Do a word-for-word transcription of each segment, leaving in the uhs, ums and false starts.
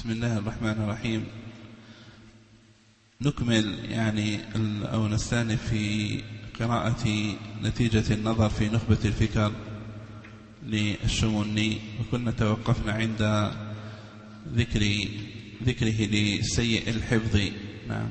بسم الله الرحمن الرحيم. نكمل يعني أو نستأنف في قراءة نتيجة النظر في نخبة الفكر للشموني، وكنا توقفنا عند ذكر ذكره لسيء الحفظ. نعم.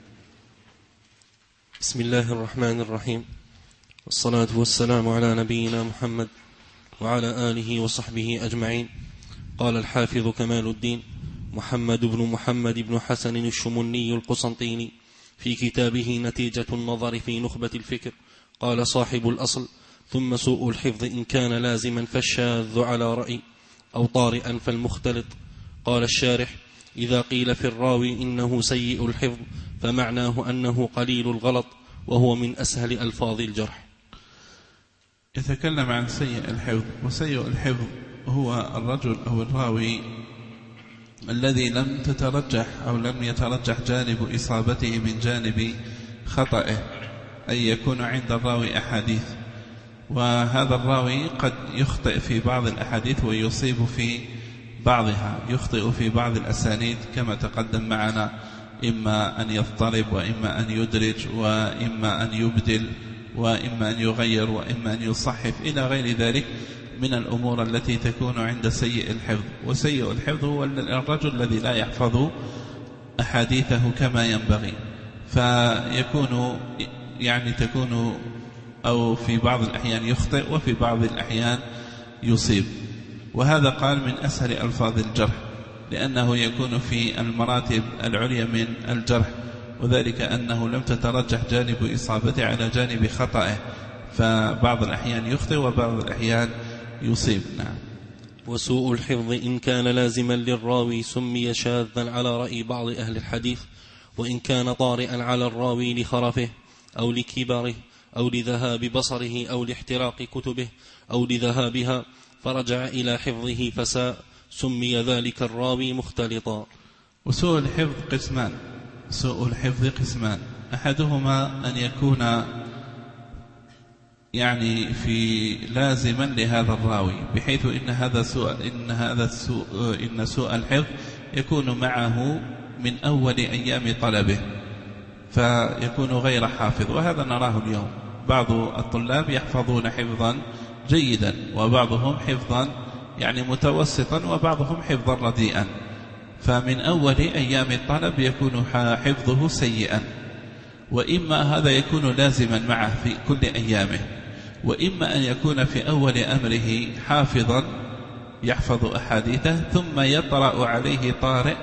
بسم الله الرحمن الرحيم، والصلاة والسلام على نبينا محمد وعلى آله وصحبه أجمعين. قال الحافظ كمال الدين محمد بن محمد بن حسن الشموني القسنطيني في كتابه نتيجة النظر في نخبة الفكر، قال صاحب الأصل: ثم سوء الحفظ إن كان لازما فالشاذ على رأي، أو طارئا فالمختلط. قال الشارح: إذا قيل في الراوي إنه سيء الحفظ فمعناه أنه قليل الغلط، وهو من أسهل ألفاظ الجرح. يتكلم عن سيء الحفظ، وسيء الحفظ هو الرجل أو الراوي الذي لم تترجح أو لم يترجح جانب إصابته من جانب خطئه، أي يكون عند الراوي أحاديث، وهذا الراوي قد يخطئ في بعض الأحاديث ويصيب في بعضها، يخطئ في بعض الأسانيد كما تقدم معنا، إما أن يضطرب وإما أن يدرج وإما أن يبدل وإما أن يغير وإما أن يصحف إلى غير ذلك من الأمور التي تكون عند سيء الحفظ. وسيء الحفظ هو الرجل الذي لا يحفظ أحاديثه كما ينبغي، فيكون يعني تكون أو في بعض الأحيان يخطئ وفي بعض الأحيان يصيب. وهذا قال من أسهل ألفاظ الجرح، لأنه يكون في المراتب العليا من الجرح، وذلك أنه لم تترجح جانب إصابته على جانب خطأه، فبعض الأحيان يخطئ وبعض الأحيان يصيب. نعم. وسوء الحفظ إن كان لازما للراوي سمي شاذا على رأي بعض أهل الحديث، وإن كان طارئا على الراوي لخرفه أو لكبره أو لذهاب بصره أو لاحتراق كتبه أو لذهابها فرجع إلى حفظه فساء، سمي ذلك الراوي مختلطا. وسوء الحفظ قسمان، سوء الحفظ قسمان، أحدهما أن يكون يعني في لازما لهذا الراوي، بحيث إن هذا سوء إن هذا السوء إن سوء الحفظ يكون معه من أول أيام طلبه، فيكون غير حافظ، وهذا نراه اليوم. بعض الطلاب يحفظون حفظا جيدا، وبعضهم حفظا يعني متوسطا، وبعضهم حفظا رديئا، فمن أول أيام الطلب يكون حفظه سيئا، وإما هذا يكون لازما معه في كل أيامه، وإما أن يكون في أول أمره حافظا يحفظ أحاديثه ثم يطرأ عليه طارئ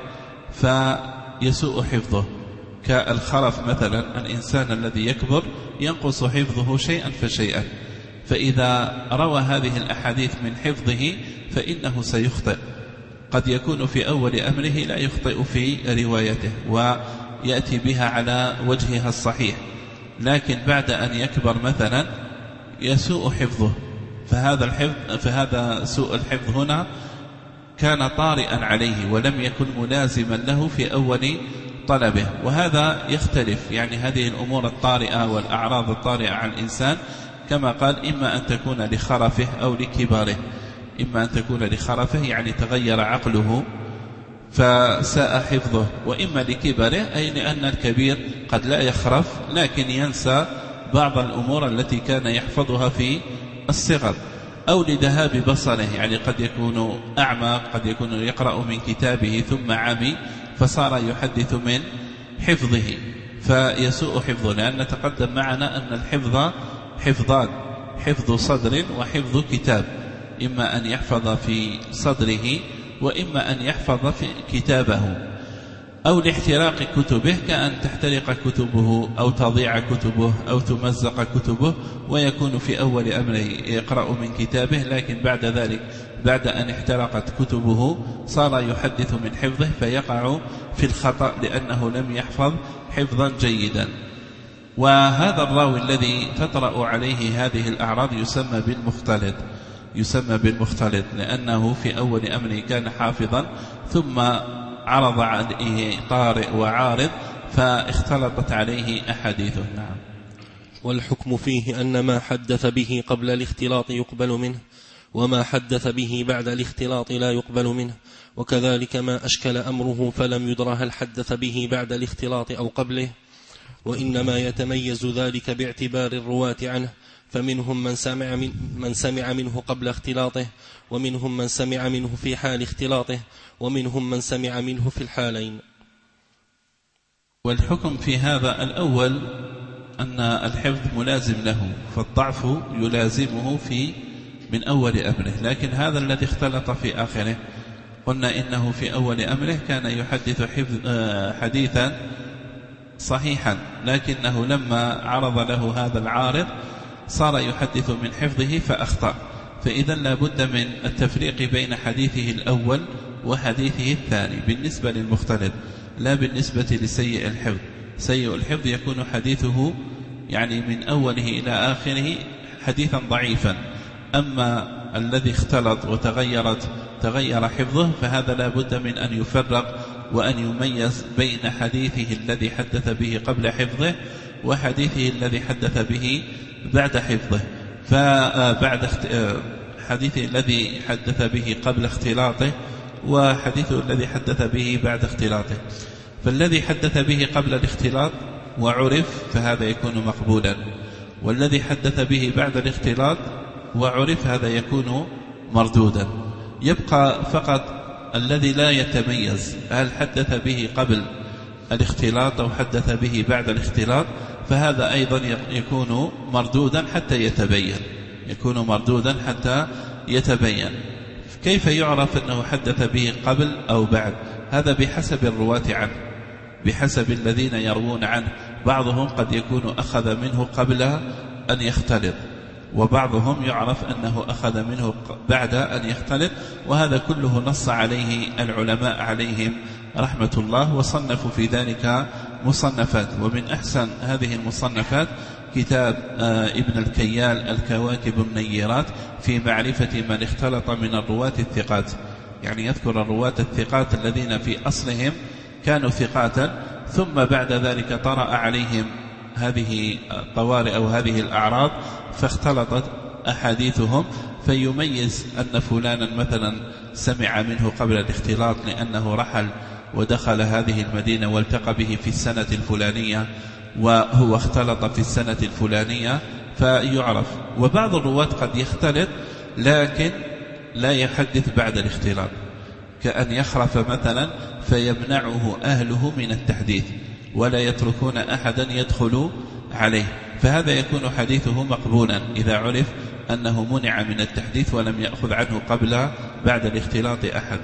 فيسوء حفظه، كالخرف مثلا. الإنسان الذي يكبر ينقص حفظه شيئا فشيئا، فإذا روى هذه الأحاديث من حفظه فإنه سيخطئ، قد يكون في أول أمره لا يخطئ في روايته ويأتي بها على وجهها الصحيح، لكن بعد أن يكبر مثلا يسوء حفظه، فهذا الحفظ فهذا سوء الحفظ هنا كان طارئا عليه ولم يكن ملازما له في أول طلبه. وهذا يختلف، يعني هذه الأمور الطارئة والأعراض الطارئة على الإنسان كما قال إما أن تكون لخرفه أو لكباره، إما أن تكون لخرفه يعني تغير عقله فساء حفظه، وإما لكبره أي لأن الكبير قد لا يخرف لكن ينسى بعض الأمور التي كان يحفظها في الصغر، أو لذهاب بصره، يعني قد يكون أعمى، قد يكون يقرأ من كتابه ثم عمي فصار يحدث من حفظه فيسوء حفظه، لأن تقدم معنا أن الحفظ حفظان: حفظ صدر وحفظ كتاب، إما أن يحفظ في صدره وإما أن يحفظ في كتابه، أو لاحتراق كتبه كأن تحترق كتبه أو تضيع كتبه أو تمزق كتبه، ويكون في أول أمره يقرأ من كتابه، لكن بعد ذلك بعد أن احترقت كتبه صار يحدث من حفظه فيقع في الخطأ لأنه لم يحفظ حفظا جيدا. وهذا الراوي الذي تطرأ عليه هذه الأعراض يسمى بالمختلط، يسمى بالمختلط لأنه في أول أمره كان حافظا ثم عرض عليه طارئ وعارض فاختلطت عليه أحاديثه. نعم. والحكم فيه أن ما حدث به قبل الاختلاط يقبل منه، وما حدث به بعد الاختلاط لا يقبل منه. وكذلك ما أشكل أمره فلم يدر هل حدث به بعد الاختلاط أو قبله، وإنما يتميز ذلك باعتبار الرواة عنه، فمنهم من سمع, من من سمع منه قبل اختلاطه، ومنهم من سمع منه في حال اختلاطه، ومنهم من سمع منه في الحالين. والحكم في هذا الأول أن الحفظ ملازم له، فالضعف يلازمه في من أول أمره، لكن هذا الذي اختلط في آخره قلنا إنه في أول أمره كان يحدث حفظ حديثا صحيحا، لكنه لما عرض له هذا العارض صار يحدث من حفظه فأخطأ، فإذا لا بد من التفريق بين حديثه الأول وحديثه الثاني بالنسبة للمختلط، لا بالنسبة لسيء الحفظ. سيء الحفظ يكون حديثه يعني من أوله إلى آخره حديثا ضعيفا، أما الذي اختلط وتغيرت تغير حفظه فهذا لا بد من أن يفرق وأن يميز بين حديثه الذي حدث به قبل حفظه وحديثه الذي حدث به بعد حفظه. فبعد حديثه الذي حدث به قبل اختلاطه وحديثه الذي حدث به بعد اختلاطه، فالذي حدث به قبل الاختلاط وعرف فهذا يكون مقبولا، والذي حدث به بعد الاختلاط وعرف هذا يكون مردودا. يبقى فقط الذي لا يتميز هل حدث به قبل الاختلاط أو حدث به بعد الاختلاط، فهذا أيضا يكون مردودا حتى يتبين يكون مردودا حتى يتبين. كيف يعرف أنه حدث به قبل أو بعد؟ هذا بحسب الرواة عنه، بحسب الذين يروون عنه. بعضهم قد يكون أخذ منه قبل أن يختلط، وبعضهم يعرف أنه أخذ منه بعد أن يختلط، وهذا كله نص عليه العلماء عليهم رحمة الله، وصنفوا في ذلك مصنفات. ومن أحسن هذه المصنفات كتاب ابن الكيال الكواكب النيرات في معرفة من اختلط من الرواة الثقات، يعني يذكر الرواة الثقات الذين في أصلهم كانوا ثقاتا، ثم بعد ذلك طرأ عليهم هذه الطوارئ أو هذه الأعراض فاختلطت أحاديثهم، فيميز أن فلانا مثلا سمع منه قبل الاختلاط لأنه رحل ودخل هذه المدينة والتقى به في السنة الفلانية وهو اختلط في السنة الفلانية فيعرف. وبعض الرواة قد يختلط لكن لا يحدث بعد الاختلاط، كأن يخرف مثلا فيمنعه أهله من التحديث ولا يتركون أحدا يدخل عليه، فهذا يكون حديثه مقبولا إذا عرف أنه منع من التحديث ولم يأخذ عنه قبل بعد الاختلاط أحد.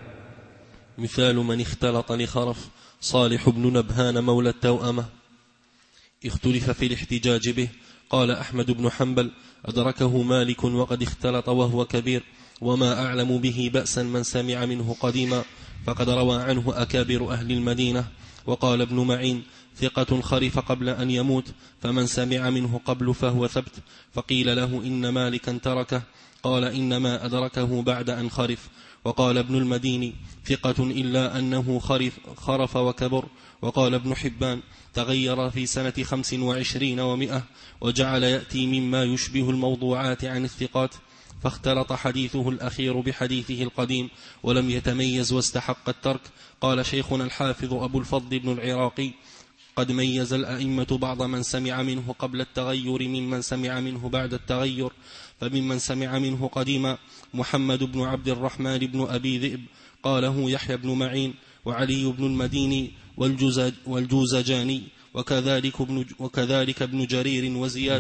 مثال من اختلط لخرف صالح بن نبهان مولى التوأمة، اختلف في الاحتجاج به. قال أحمد بن حنبل: أدركه مالك وقد اختلط وهو كبير، وما أعلم به بأسا من سمع منه قديما، فقد روى عنه أكابر أهل المدينة. وقال ابن معين: ثقة خرف قبل أن يموت، فمن سمع منه قبل فهو ثبت. فقيل له: إن مالكا تركه، قال: إنما أدركه بعد أن خرف. وقال ابن المديني: ثقة إلا أنه خرف, خرف وكبر. وقال ابن حبان: تغير في سنة خمس وعشرين ومئة، وجعل يأتي مما يشبه الموضوعات عن الثقات، فاختلط حديثه الأخير بحديثه القديم ولم يتميز واستحق الترك. قال شيخنا الحافظ أبو الفضل بن العراقي: قد ميز الأئمة بعض من سمع منه قبل التغير ممن سمع منه بعد التغير، فممن سمع منه قديما محمد بن عبد الرحمن بن أبي ذئب قاله يحيى بن معين وعلي بن المديني والجوزج والجوزجاني، وكذلك ابن, وكذلك ابن جرير وزياد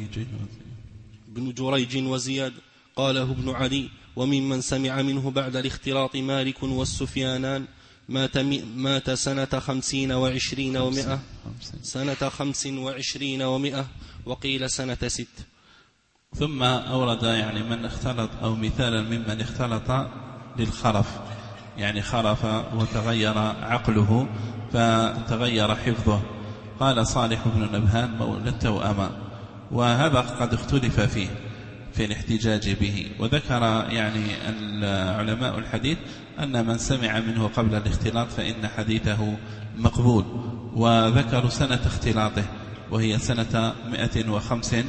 بن جريج وزياد قاله ابن علي. وممن سمع منه بعد الاختلاط مالك والسفيانان مات, مات سنة خمسين وعشرين ومئة سنة خمس وعشرين ومئة وقيل سنة ست. ثم أورد يعني من اختلط أو مثالا ممن اختلط للخرف، يعني خرف وتغير عقله فتغير حفظه. قال صالح بن نبهان مولى التوأمة، وهذا قد اختلف فيه في الاحتجاج به. وذكر يعني العلماء الحديث أن من سمع منه قبل الاختلاط فإن حديثه مقبول، وذكروا سنة اختلاطه وهي سنة مئة وخمس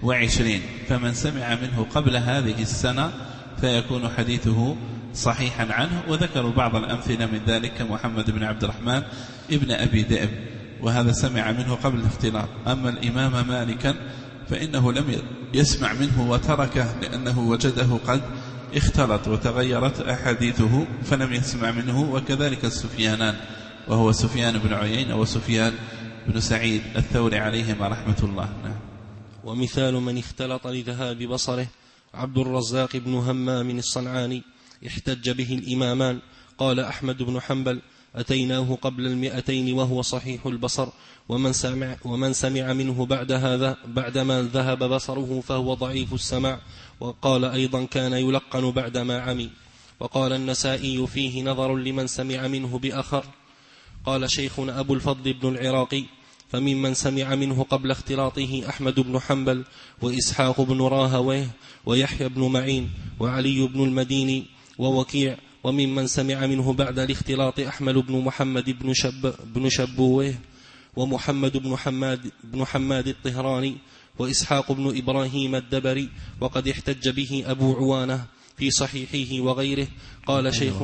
وعشرين، فمن سمع منه قبل هذه السنة فيكون حديثه صحيحا عنه. وذكروا بعض الأمثلة من ذلك كمحمد بن عبد الرحمن ابن أبي ذئب، وهذا سمع منه قبل الاختلاط. أما الإمام مالكا فإنه لم يسمع منه وتركه لأنه وجده قد اختلط وتغيرت أحاديثه فلم يسمع منه، وكذلك السفيانان، وهو سفيان بن عيينة وسفيان بن سعيد الثوري عليهما رحمة الله. نعم. ومثال من اختلط لذهاب بصره عبد الرزاق بن همام الصنعاني، احتج به الإمامان. قال أحمد بن حنبل: أتيناه قبل المئتين وهو صحيح البصر، ومن سمع, ومن سمع منه بعد هذا بعدما ذهب بصره فهو ضعيف السمع. وقال أيضا: كان يلقن بعدما عمي. وقال النسائي: فيه نظر لمن سمع منه بأخر. قال شيخنا أبو الفضل بن العراقي: فممن سمع منه قبل اختلاطه أحمد بن حنبل وإسحاق بن راهويه ويحيى بن معين وعلي بن المديني ووكيع. وممن سمع منه بعد الاختلاط أحمد بن محمد بن, شب بن شبويه ومحمد بن حماد, بن حماد الطهراني وإسحاق بن إبراهيم الدبري. وقد احتج به أبو عوانة في صحيحه وغيره. قال شيخ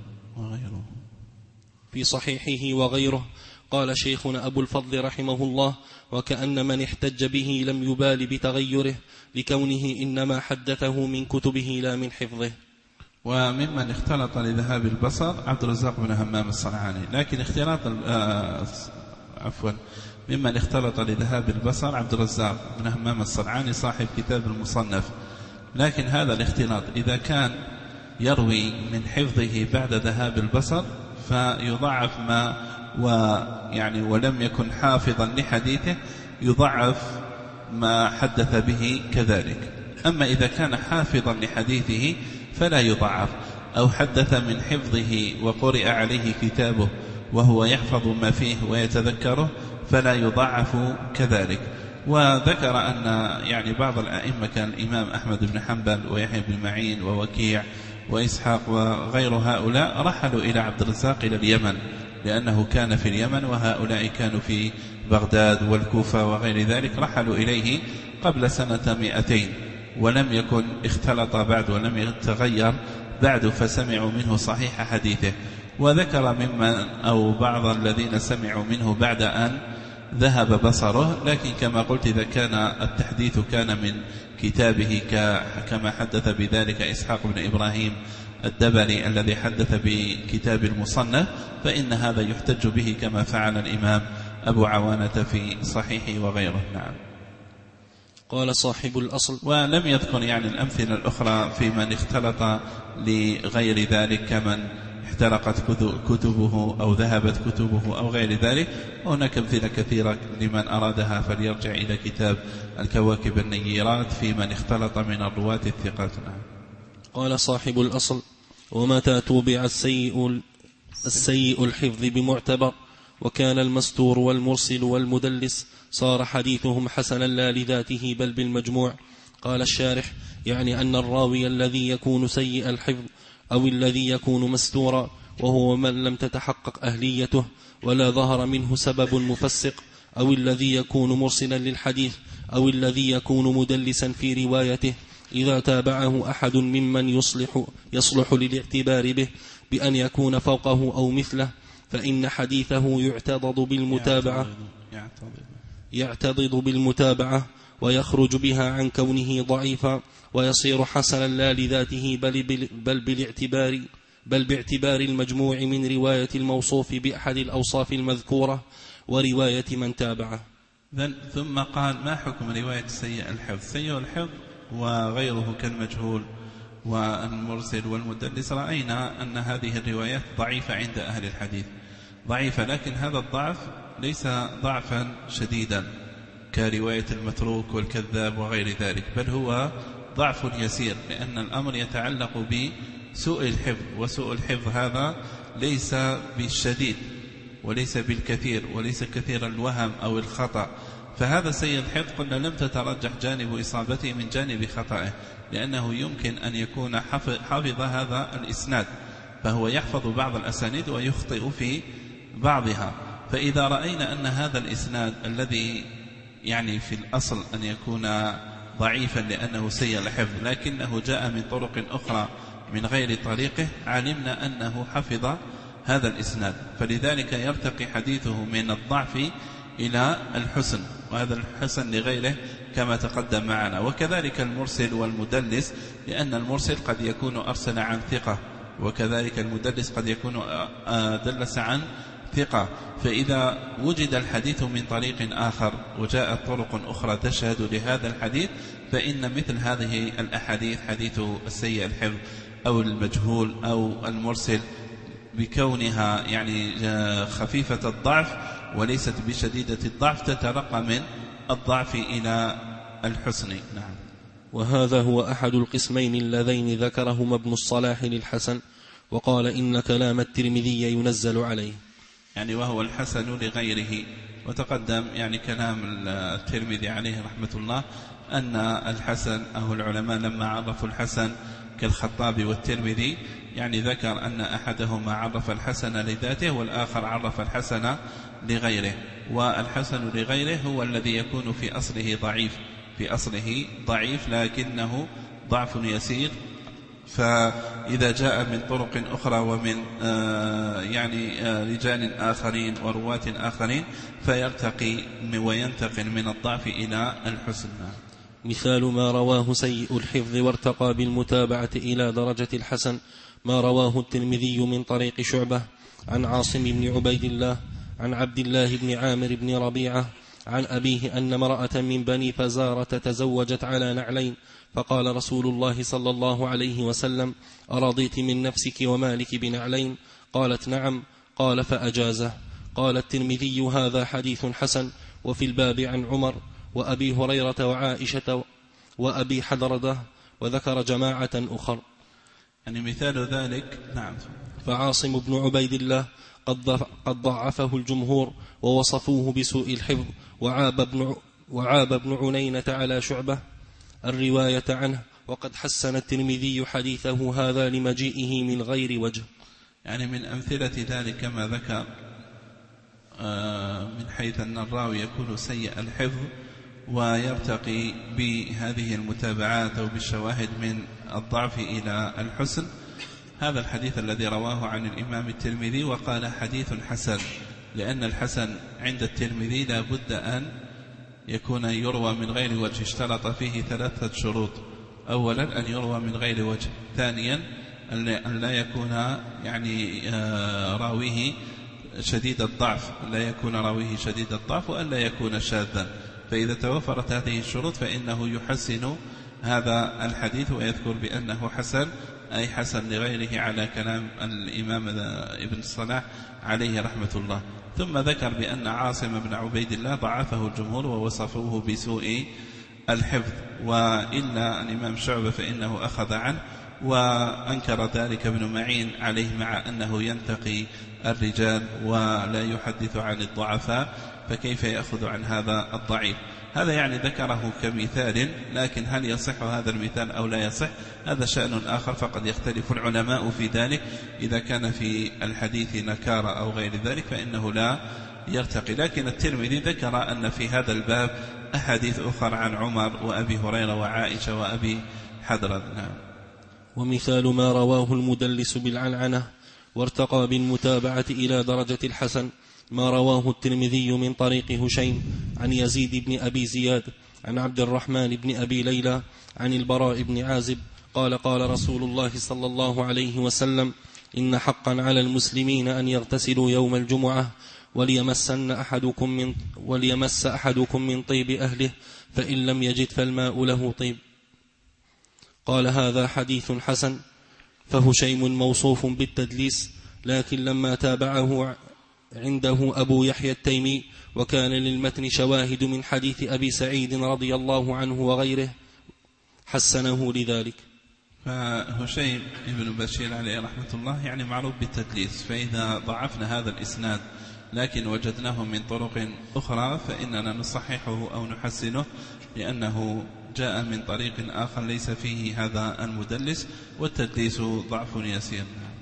في صحيحه وغيره قال شيخنا أبو الفضل رحمه الله: وكأن من احتج به لم يبال بتغيره لكونه إنما حدثه من كتبه لا من حفظه. وممن اختلط لذهاب البصر عبد الرزاق بن همام الصنعاني، لكن اختلاط آه عفوا ممن اختلط لذهاب البصر عبد الرزاق بن همام الصنعاني صاحب كتاب المصنف، لكن هذا الاختلاط إذا كان يروي من حفظه بعد ذهاب البصر فيضعف ما ويعني ولم يكن حافظا لحديثه يضعف ما حدث به كذلك. أما إذا كان حافظا لحديثه فلا يضعف، أو حدث من حفظه وقرئ عليه كتابه وهو يحفظ ما فيه ويتذكره فلا يضعف كذلك. وذكر أن يعني بعض الأئمة كان الإمام أحمد بن حنبل ويحيى بن معين ووكيع وإسحاق وغير هؤلاء رحلوا إلى عبد الرزاق إلى اليمن، لأنه كان في اليمن وهؤلاء كانوا في بغداد والكوفة وغير ذلك، رحلوا إليه قبل سنة مئتين ولم يكن اختلط بعد ولم يتغير بعد، فسمعوا منه صحيح حديثه. وذكر ممن أو بعض الذين سمعوا منه بعد أن ذهب بصره، لكن كما قلت إذا كان التحديث كان من كتابه كما حدث بذلك إسحاق بن إبراهيم الدبري الذي حدث بكتاب المصنف فإن هذا يحتج به كما فعل الإمام أبو عوانة في صحيحه وغيره. نعم. قال صاحب الأصل: ولم يذكر يعني الأمثلة الأخرى في من اختلط لغير ذلك كمن احترقت كتبه أو ذهبت كتبه أو غير ذلك، وهناك أمثلة كثيرة لمن أرادها فليرجع إلى كتاب الكواكب النيرات في من اختلط من الرواة الثقات. قال صاحب الأصل: ومتى توبع السيء, السيء الحفظ بمعتبر وكان المستور والمرسل والمدلس صار حديثهم حسنا لا لذاته بل بالمجموع. قال الشارح: يعني أن الراوي الذي يكون سيء الحفظ أو الذي يكون مستورا وهو من لم تتحقق أهليته ولا ظهر منه سبب مفسق، أو الذي يكون مرسلا للحديث، أو الذي يكون مدلسا في روايته، إذا تابعه أحد ممن يصلح, يصلح للاعتبار به بأن يكون فوقه أو مثله فإن حديثه يعتضد بالمتابعة يعتضد بالمتابعة ويخرج بها عن كونه ضعيفا ويصير حسنا لا لذاته بل, بل بالاعتبار بل باعتبار المجموع من رواية الموصوف بأحد الأوصاف المذكورة ورواية من تابعه. ثم قال: ما حكم رواية سيء الحفظ؟ سيء الحفظ وغيره كالمجهول والمرسل والمدلس رأينا أن هذه الروايات ضعيفة عند أهل الحديث، ضعيفة، لكن هذا الضعف ليس ضعفا شديدا كرواية المتروك والكذاب وغير ذلك، بل هو ضعف يسير، لأن الأمر يتعلق بسوء الحفظ، وسوء الحفظ هذا ليس بالشديد وليس بالكثير وليس كثير الوهم أو الخطأ. فهذا سيء الحفظ قلنا لم تترجح جانب إصابته من جانب خطأه، لأنه يمكن أن يكون حافظ هذا الإسناد فهو يحفظ بعض الأسانيد ويخطئ في بعضها. فإذا رأينا أن هذا الإسناد الذي يعني في الأصل أن يكون ضعيفا لأنه سيء الحفظ، لكنه جاء من طرق أخرى من غير طريقه علمنا أنه حفظ هذا الإسناد، فلذلك يرتقي حديثه من الضعف إلى الحسن، وهذا الحسن لغيره كما تقدم معنا. وكذلك المرسل والمدلس، لأن المرسل قد يكون أرسل عن ثقة، وكذلك المدلس قد يكون دلس عن ثقة، فإذا وجد الحديث من طريق آخر وجاءت طرق أخرى تشهد لهذا الحديث، فإن مثل هذه الأحاديث حديث السيء الحفظ أو المجهول أو المرسل بكونها يعني خفيفة الضعف وليست بشديدة الضعف تترقى من الضعف إلى الحسن. نعم. وهذا هو أحد القسمين اللذين ذكرهما ابن الصلاح للحسن، وقال إن كلام الترمذي ينزل عليه، يعني وهو الحسن لغيره. وتقدم يعني كلام الترمذي عليه رحمة الله أن الحسن أو العلماء لما عرفوا الحسن كالخطابي والترمذي يعني ذكر أن أحدهما عرف الحسن لذاته والآخر عرف الحسن لغيره، والحسن لغيره هو الذي يكون في أصله ضعيف في أصله ضعيف لكنه ضعف يسير، فإذا جاء من طرق أخرى ومن آه يعني آه رجال آخرين ورواة آخرين فيرتقي وينتقل من الضعف إلى الحسن. مثال ما رواه سيء الحفظ وارتقى بالمتابعة إلى درجة الحسن ما رواه الترمذي من طريق شعبة عن عاصم بن عبيد الله عن عبد الله بن عامر بن ربيعة عن أبيه أن امرأة من بني فزارة تزوجت على نعلين، فقال رسول الله صلى الله عليه وسلم: أرضيت من نفسك ومالك بنعلين؟ قالت: نعم. قال: فأجازه. قال الترمذي: هذا حديث حسن. وفي الباب عن عمر وأبي هريرة وعائشة وأبي حدردة، وذكر جماعة أخر. يعني مثال ذلك. نعم. فعاصم بن عبيد الله قد ضعفه الجمهور ووصفوه بسوء الحفظ، وعاب ابن, وعاب ابن عنينة على شعبة الرواية عنه، وقد حسن الترمذي حديثه هذا لمجيئه من غير وجه. يعني من أمثلة ذلك كما ذكر من حيث أن الراوي يكون سيء الحفظ ويرتقي بهذه المتابعات أو بالشواهد من الضعف إلى الحسن، هذا الحديث الذي رواه عن الإمام الترمذي وقال حديث حسن، لأن الحسن عند الترمذي لا بد أن يكون يروى من غير وجه، اشترط فيه ثلاثة شروط: أولا أن يروى من غير وجه، ثانيا أن لا يكون يعني راويه شديد الضعف لا يكون راويه شديد الضعف وأن لا يكون شاذا. فإذا توفرت هذه الشروط فإنه يحسن هذا الحديث ويذكر بأنه حسن، أي حسن لغيره على كلام الإمام ابن الصلاح عليه رحمة الله. ثم ذكر بأن عاصم بن عبيد الله ضعفه الجمهور ووصفوه بسوء الحفظ، وإلا الإمام شعبة فإنه أخذ عنه، وأنكر ذلك ابن معين عليه مع أنه ينتقي الرجال ولا يحدث عن الضعفاء، فكيف يأخذ عن هذا الضعيف؟ هذا يعني ذكره كمثال، لكن هل يصح هذا المثال أو لا يصح هذا شأن آخر، فقد يختلف العلماء في ذلك. إذا كان في الحديث نكارة أو غير ذلك فإنه لا يرتقي. لكن الترمذي ذكر أن في هذا الباب أحاديث أخرى عن عمر وأبي هريرة وعائشة وأبي حدردة. ومثال ما رواه المدلس بالعنعنة وارتقى بالمتابعة إلى درجة الحسن ما رواه الترمذي من طريق هشيم عن يزيد بن أبي زياد عن عبد الرحمن بن أبي ليلى عن البراء بن عازب قال: قال رسول الله صلى الله عليه وسلم: إن حقا على المسلمين أن يغتسلوا يوم الجمعة وليمسن أحدكم من وليمس أحدكم من طيب أهله، فإن لم يجد فالماء له طيب. قال: هذا حديث حسن. فهشيم موصوف بالتدليس، لكن لما تابعه عنده أبو يحيى التيمي وكان للمتن شواهد من حديث أبي سعيد رضي الله عنه وغيره حسنه لذلك. فهشيم ابن بشير عليه رحمة الله يعني معروف بالتدليس، فإذا ضعفنا هذا الإسناد لكن وجدناه من طرق أخرى فإننا نصححه أو نحسنه، لأنه جاء من طريق آخر ليس فيه هذا المدلس، والتدليس ضعف يسير.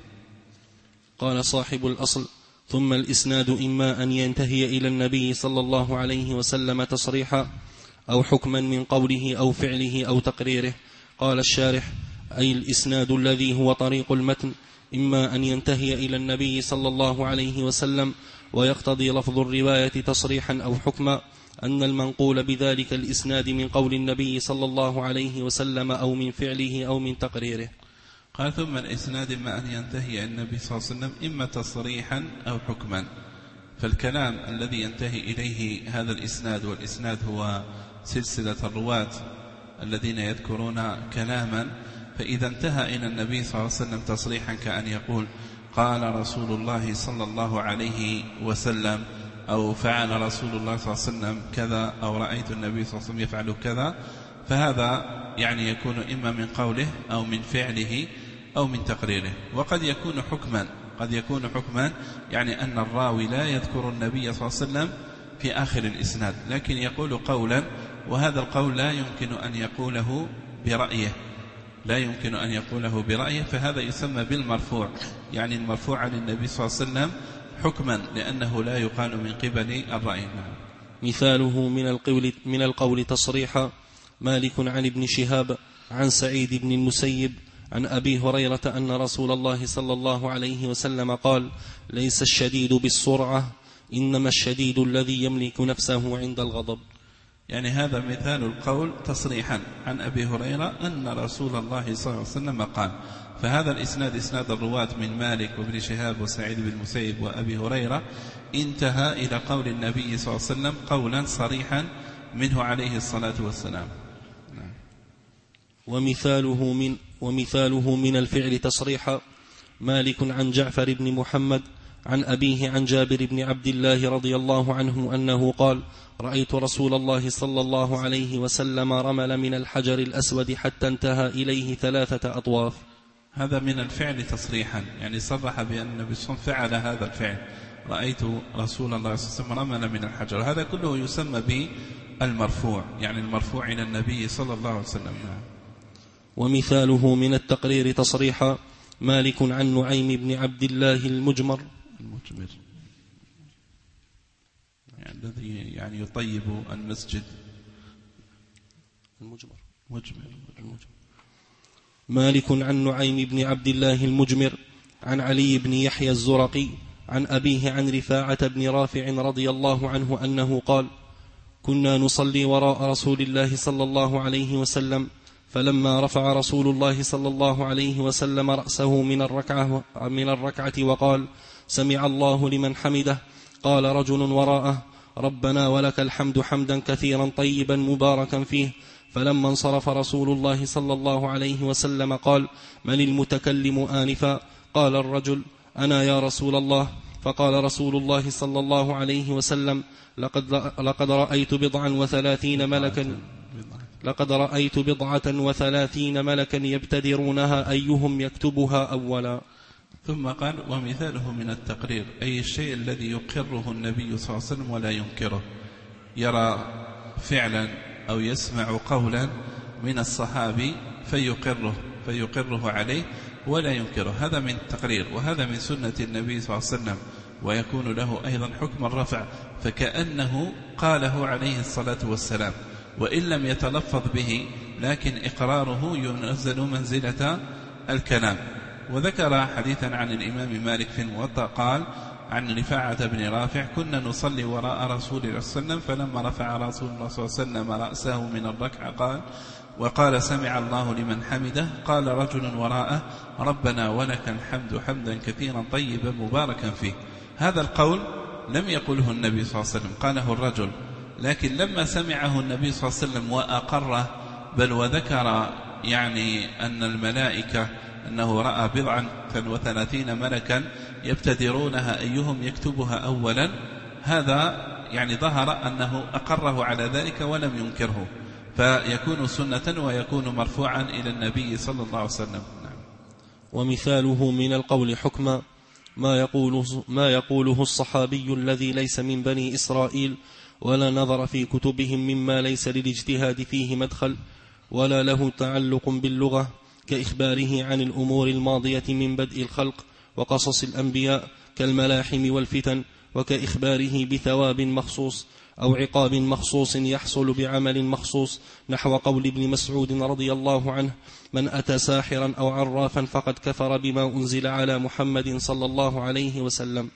قال صاحب الأصل: ثم الإسناد إما أن ينتهي إلى النبي صلى الله عليه وسلم تصريحا، أو حكما من قوله أو فعله أو تقريره. قال الشارح: أي الإسناد الذي هو طريق المتن إما أن ينتهي إلى النبي صلى الله عليه وسلم ويقتضي لفظ الرواية تصريحا أو حكما أن المنقول بذلك الإسناد من قول النبي صلى الله عليه وسلم أو من فعله أو من تقريره. قال: ثم الإسناد إما أن ينتهي النبي صلى الله عليه وسلم إما تصريحا أو حكما. فالكلام الذي ينتهي إليه هذا الإسناد، والإسناد هو سلسلة الرواة الذين يذكرون كلاما، فإذا انتهى إلى النبي صلى الله عليه وسلم تصريحا كأن يقول: قال رسول الله صلى الله عليه وسلم، أو فعل رسول الله صلى الله عليه وسلم كذا، أو رأيت النبي صلى الله عليه وسلم يفعل كذا، فهذا يعني يكون إما من قوله أو من فعله أو من تقريره. وقد يكون حكما، قد يكون حكما يعني أن الراوي لا يذكر النبي صلى الله عليه وسلم في آخر الإسناد، لكن يقول قولا، وهذا القول لا يمكن أن يقوله برأيه، لا يمكن أن يقوله برأيه، فهذا يسمى بالمرفوع، يعني المرفوع عن النبي صلى الله عليه وسلم حكما، لأنه لا يقال من قبل الرأي. مثاله من القول, من القول تصريحا: مالك عن ابن شهاب عن سعيد بن المسيب عن أبي هريرة أن رسول الله صلى الله عليه وسلم قال: ليس الشديد بالسرعة، إنما الشديد الذي يملك نفسه عند الغضب. يعني هذا مثال القول تصريحا عن أبي هريرة أن رسول الله صلى الله عليه وسلم قال. فهذا الإسناد إسناد الرواة من مالك وابن شهاب وسعيد بن المسيب وأبي هريرة انتهى إلى قول النبي صلى الله عليه وسلم قولا صريحا منه عليه الصلاة والسلام. ومثاله من, ومثاله من الفعل تصريحا: مالك عن جعفر بن محمد عن أبيه عن جابر بن عبد الله رضي الله عنه أنه قال: رأيت رسول الله صلى الله عليه وسلم رمل من الحجر الأسود حتى انتهى إليه ثلاثة أطواف. هذا من الفعل تصريحا، يعني صرح بأن النبي صلى الله عليه وسلم فعل هذا الفعل، رأيت رسول الله صلى الله عليه وسلم رمل من الحجر. هذا كله يسمى بالمرفوع، يعني المرفوع إلى النبي صلى الله عليه وسلم. ومثاله من التقرير تصريحا: مالك عن نعيم بن عبد الله المجمر المجمر يعني الذي يعني يطيب المسجد. المجمر مجمر. المجمر. مالك عن نعيم بن عبد الله المجمر عن علي بن يحيى الزرقي عن أبيه عن رفاعة بن رافع رضي الله عنه أنه قال: كنا نصلي وراء رسول الله صلى الله عليه وسلم، فلما رفع رسول الله صلى الله عليه وسلم رأسه من الركعة, من الركعة وقال: سمع الله لمن حمده، قال رجل وراءه: ربنا ولك الحمد حمدا كثيرا طيبا مباركا فيه. فلما انصرف رسول الله صلى الله عليه وسلم قال: من المتكلم آنفا؟ قال الرجل: أنا يا رسول الله. فقال رسول الله صلى الله عليه وسلم: لقد, لقد رأيت بضعا وثلاثين ملكا لقد رأيت بضعة وثلاثين ملكا يبتدرونها أيهم يكتبها أولا. ثم قال: ومثاله من التقرير، أي الشيء الذي يقره النبي صلى الله عليه وسلم ولا ينكره، يرى فعلا أو يسمع قولا من الصحابي فيقره فيقره عليه ولا ينكره، هذا من التقرير، وهذا من سنة النبي صلى الله عليه وسلم، ويكون له أيضا حكم الرفع، فكأنه قاله عليه الصلاة والسلام، وإن لم يتلفظ به لكن إقراره ينزل منزلة الكلام. وذكر حديثا عن الإمام مالك في الموطأ قال عن رفاعة بن رافع: كنا نصلي وراء رسول الله صلى الله عليه وسلم، فلما رفع رسول الله صلى الله عليه وسلم رأسه من الركعة قال وقال: سمع الله لمن حمده، قال رجل وراءه: ربنا ولك الحمد حمدا كثيرا طيبا مباركا فيه. هذا القول لم يقله النبي صلى الله عليه وسلم، قاله الرجل، لكن لما سمعه النبي صلى الله عليه وسلم وأقره، بل وذكر يعني أن الملائكة أنه رأى بضعا وثلاثين ملكا يبتدرونها أيهم يكتبها أولا، هذا يعني ظهر أنه أقره على ذلك ولم ينكره، فيكون سنة ويكون مرفوعا إلى النبي صلى الله عليه وسلم. نعم. ومثاله من القول حكما ما يقوله, ما يقوله الصحابي الذي ليس من بني إسرائيل ولا نظر في كتبهم مما ليس للاجتهاد فيه مدخل ولا له تعلق باللغة، كإخباره عن الأمور الماضية من بدء الخلق وقصص الأنبياء كالملاحم والفتن، وكإخباره بثواب مخصوص، أو عقاب مخصوص يحصل بعمل مخصوص، نحو قول ابن مسعود رضي الله عنه: من أتى ساحرا أو عرافا فقد كفر بما أنزل على محمد صلى الله عليه وسلم.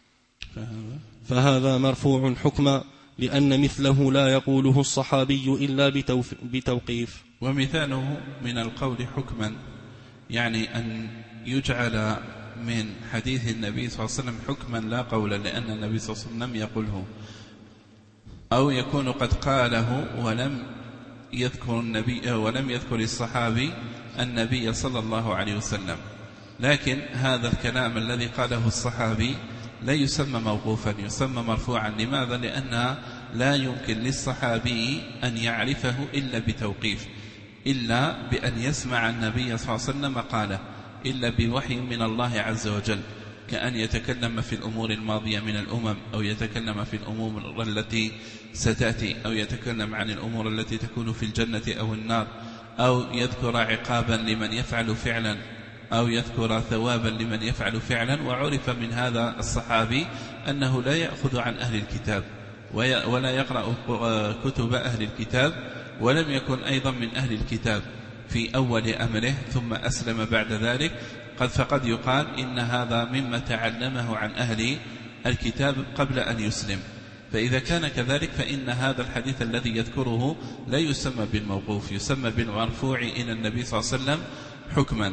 فهذا مرفوع حكما، لأن مثله لا يقوله الصحابي إلا بتوقيف. ومثاله من القول حكما يعني أن يجعل من حديث النبي صلى الله عليه وسلم حكما لا قولا، لأن النبي صلى الله عليه وسلم لم يقله، أو يكون قد قاله ولم يذكر النبي ولم يذكر الصحابي النبي صلى الله عليه وسلم، لكن هذا الكلام الذي قاله الصحابي لا يسمى موقوفا، يسمى مرفوعا. لماذا؟ لأن لا يمكن للصحابي أن يعرفه إلا بتوقيف، إلا بأن يسمع النبي صلى الله عليه وسلم قاله، إلا بوحي من الله عز وجل، كأن يتكلم في الأمور الماضية من الأمم، أو يتكلم في الأمور التي ستأتي، أو يتكلم عن الأمور التي تكون في الجنة أو النار، أو يذكر عقابا لمن يفعل فعلا، أو يذكر ثوابا لمن يفعل فعلا. وعرف من هذا الصحابي أنه لا يأخذ عن أهل الكتاب ولا يقرأ كتب أهل الكتاب، ولم يكن أيضا من أهل الكتاب في أول أمره ثم أسلم بعد ذلك، قد فقد يقال إن هذا مما تعلمه عن أهل الكتاب قبل أن يسلم. فإذا كان كذلك فإن هذا الحديث الذي يذكره لا يسمى بالموقوف، يسمى بالمرفوع إلى النبي صلى الله عليه وسلم حكما.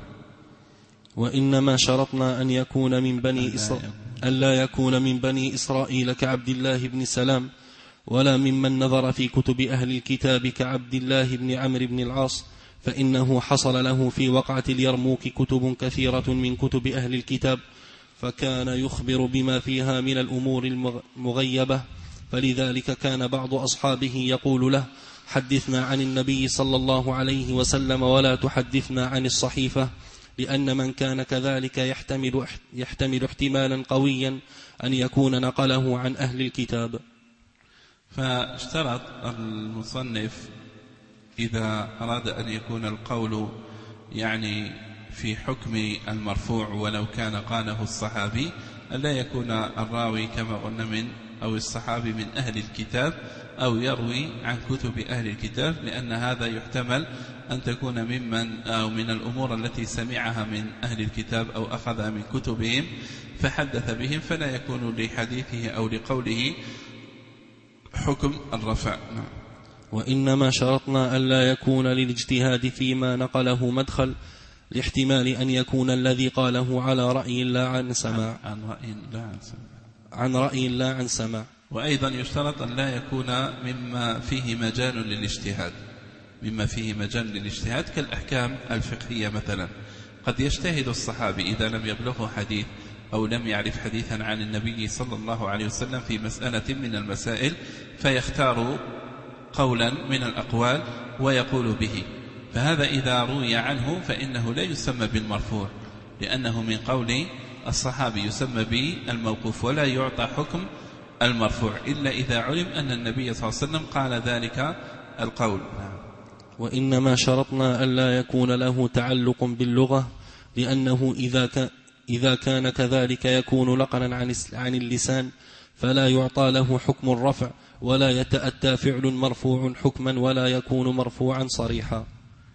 وإنما شرطنا أن يكون من بني إسرائيل ألا يكون من بني إسرائيل كعبد الله بن سلام، ولا ممن نظر في كتب أهل الكتاب كعبد الله بن عمرو بن العاص، فإنه حصل له في وقعة اليرموك كتب كثيرة من كتب أهل الكتاب، فكان يخبر بما فيها من الأمور المغيبة، فلذلك كان بعض أصحابه يقول له: حدثنا عن النبي صلى الله عليه وسلم ولا تحدثنا عن الصحيفة، لأن من كان كذلك يحتمل, يحتمل احتمالا قويا أن يكون نقله عن أهل الكتاب. فاشترط المصنف إذا أراد أن يكون القول يعني في حكم المرفوع ولو كان قاله الصحابي، ألا يكون الراوي كما قلنا من أو الصحابي من أهل الكتاب، أو يروي عن كتب أهل الكتاب، لأن هذا يحتمل أن تكون ممن أو من الأمور التي سمعها من أهل الكتاب أو أخذها من كتبهم فحدث بهم، فلا يكون لحديثه أو لقوله حكم الرفع. وإنما شرطنا ألا يكون للاجتهاد فيما نقله مدخل، لاحتمال أن يكون الذي قاله على رأي لا عن سماع عن رأي لا عن سماع عن رأي لا عن سماع. وأيضا يشترط أن لا يكون مما فيه مجال للاجتهاد، مما فيه مجال للاجتهاد كالأحكام الفقهية مثلا. قد يجتهد الصحابي إذا لم يبلغه حديث أو لم يعرف حديثا عن النبي صلى الله عليه وسلم في مسألة من المسائل، فيختار قولا من الأقوال ويقول به، فهذا إذا روي عنه فإنه لا يسمى بالمرفوع، لأنه من قول الصحابي يسمى بالموقوف، ولا يعطى حكم المرفوع إلا إذا علم أن النبي صلى الله عليه وسلم قال ذلك القول. وإنما شرطنا ألا يكون له تعلق باللغة، لأنه إذا كان إذا كان كذلك يكون لقنا عن اللسان، فلا يعطى له حكم الرفع، ولا يتأتى فعل مرفوع حكما ولا يكون مرفوعا صريحا.